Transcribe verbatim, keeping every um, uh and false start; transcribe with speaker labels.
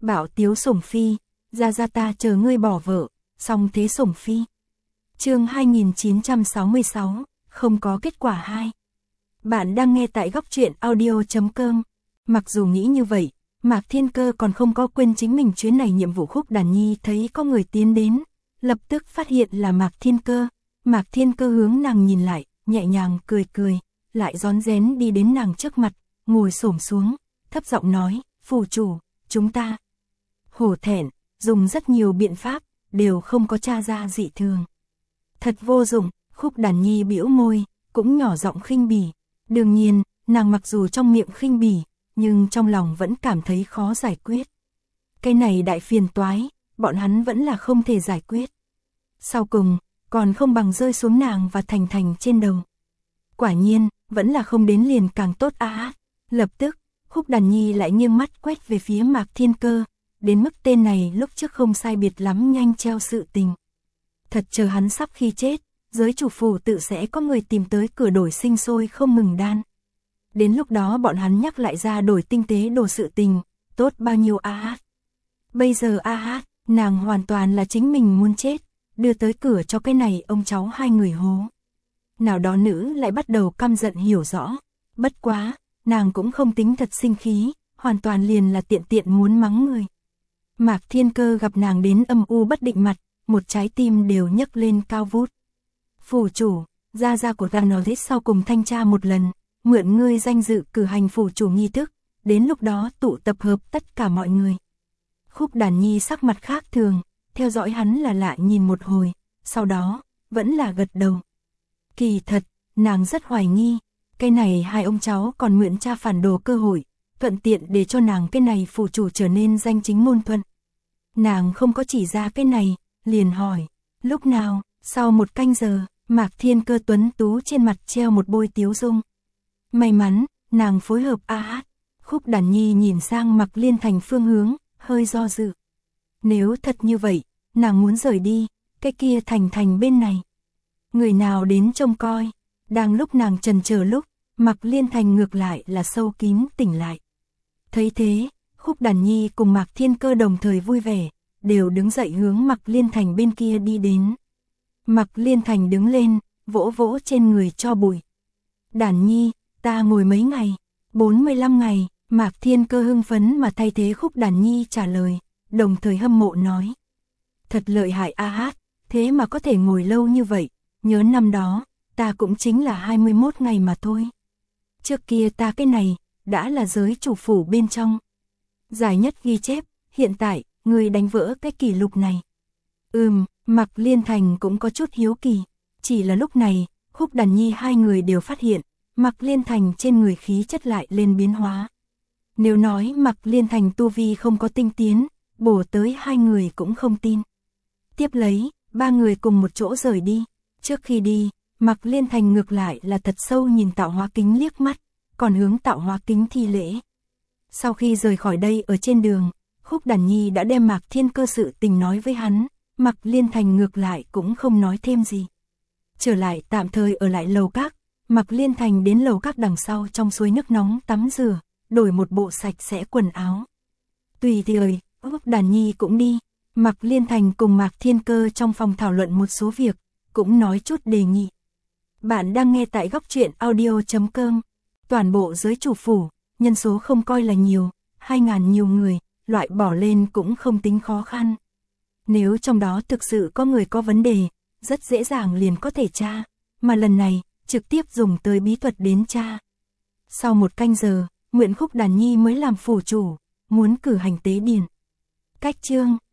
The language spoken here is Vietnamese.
Speaker 1: Bảo tiếu sủng phi, ra ra ta chờ ngươi bỏ vợ, xong thế sủng phi. Chương hai nghìn chín trăm sáu mươi sáu, không có kết quả hai. Bạn đang nghe tại góc truyện audio chấm com. Mặc dù nghĩ như vậy, Mạc Thiên Cơ còn không có quên chính mình chuyến này nhiệm vụ. Khúc Đàn Nhi thấy có người tiến đến, lập tức phát hiện là Mạc Thiên Cơ. Mạc Thiên Cơ hướng nàng nhìn lại, nhẹ nhàng cười cười, lại rón rén đi đến nàng trước mặt, ngồi xổm xuống, thấp giọng nói, phủ chủ, chúng ta hổ thẹn, dùng rất nhiều biện pháp, đều không có tra ra dị thường. Thật vô dụng, Khúc Đàn Nhi bĩu môi, cũng nhỏ giọng khinh bỉ. Đương nhiên, nàng mặc dù trong miệng khinh bỉ, nhưng trong lòng vẫn cảm thấy khó giải quyết. Cái này đại phiền toái, bọn hắn vẫn là không thể giải quyết. Sau cùng, còn không bằng rơi xuống nàng và Thành Thành trên đầu. Quả nhiên, vẫn là không đến liền càng tốt a à. Lập tức, Khúc Đàn Nhi lại nghiêng mắt quét về phía Mạc Thiên Cơ, đến mức tên này lúc trước không sai biệt lắm nhanh treo sự tình. Thật chờ hắn sắp khi chết, giới chủ phủ tự sẽ có người tìm tới cửa đổi sinh sôi không ngừng đan. Đến lúc đó bọn hắn nhắc lại ra đổi tinh tế đồ sự tình, tốt bao nhiêu a hát. Bây giờ a hát, nàng hoàn toàn là chính mình muốn chết, đưa tới cửa cho cái này ông cháu hai người hố. Nào đó nữ lại bắt đầu căm giận hiểu rõ, bất quá, nàng cũng không tính thật sinh khí, hoàn toàn liền là tiện tiện muốn mắng người. Mạc Thiên Cơ gặp nàng đến âm u bất định mặt, một trái tim đều nhấc lên cao vút. Phủ chủ, gia gia của Ranolit sau cùng thanh tra một lần, mượn ngươi danh dự cử hành phủ chủ nghi thức, đến lúc đó tụ tập hợp tất cả mọi người. Khúc Đàn Nhi sắc mặt khác thường, theo dõi hắn là lạ nhìn một hồi, sau đó, vẫn là gật đầu. Kỳ thật, nàng rất hoài nghi, cái này hai ông cháu còn mượn cha phản đồ cơ hội, thuận tiện để cho nàng cái này phủ chủ trở nên danh chính ngôn thuận. Nàng không có chỉ ra cái này, liền hỏi, lúc nào, sau một canh giờ, Mạc Thiên Cơ tuấn tú trên mặt treo một bôi tiếu dung. May mắn, nàng phối hợp a hát. Khúc Đàn Nhi nhìn sang Mạc Liên Thành phương hướng, hơi do dự. Nếu thật như vậy, nàng muốn rời đi, cái kia Thành Thành bên này. Người nào đến trông coi, đang lúc nàng chần chờ lúc, Mạc Liên Thành ngược lại là sâu kín tỉnh lại. Thấy thế, Khúc Đàn Nhi cùng Mạc Thiên Cơ đồng thời vui vẻ, đều đứng dậy hướng Mạc Liên Thành bên kia đi đến. Mạc Liên Thành đứng lên, vỗ vỗ trên người cho bụi. Đàn Nhi, ta ngồi mấy ngày, bốn mươi lăm ngày, Mạc Thiên Cơ hưng phấn mà thay thế Khúc Đàn Nhi trả lời, đồng thời hâm mộ nói. Thật lợi hại a hát, thế mà có thể ngồi lâu như vậy, nhớ năm đó, ta cũng chính là hai mươi mốt ngày mà thôi. Trước kia ta cái này, đã là giới chủ phủ bên trong. Giải nhất ghi chép, hiện tại, người đánh vỡ cái kỷ lục này. Ừm, Mạc Liên Thành cũng có chút hiếu kỳ, chỉ là lúc này, Khúc Đàn Nhi hai người đều phát hiện, Mạc Liên Thành trên người khí chất lại lên biến hóa. Nếu nói Mạc Liên Thành tu vi không có tinh tiến, bổ tới hai người cũng không tin. Tiếp lấy, ba người cùng một chỗ rời đi, trước khi đi, Mạc Liên Thành ngược lại là thật sâu nhìn Tạo Hóa Kính liếc mắt, còn hướng Tạo Hóa Kính thi lễ. Sau khi rời khỏi đây ở trên đường, Khúc Đàn Nhi đã đem Mạc Thiên Cơ sự tình nói với hắn, Mạc Liên Thành ngược lại cũng không nói thêm gì. Trở lại tạm thời ở lại lầu các, Mạc Liên Thành đến lầu các đằng sau trong suối nước nóng tắm rửa, đổi một bộ sạch sẽ quần áo. Tùy thời, Khúc Đàn Nhi cũng đi, Mạc Liên Thành cùng Mạc Thiên Cơ trong phòng thảo luận một số việc, cũng nói chút đề nghị. Bạn đang nghe tại góc truyện audio chấm com. Toàn bộ giới chủ phủ, nhân số không coi là nhiều, hai ngàn nhiều người, loại bỏ lên cũng không tính khó khăn. Nếu trong đó thực sự có người có vấn đề, rất dễ dàng liền có thể tra, mà lần này, trực tiếp dùng tới bí thuật đến tra. Sau một canh giờ, Nguyễn Khúc Đàn Nhi mới làm phủ chủ, muốn cử hành tế điển. Cách chương,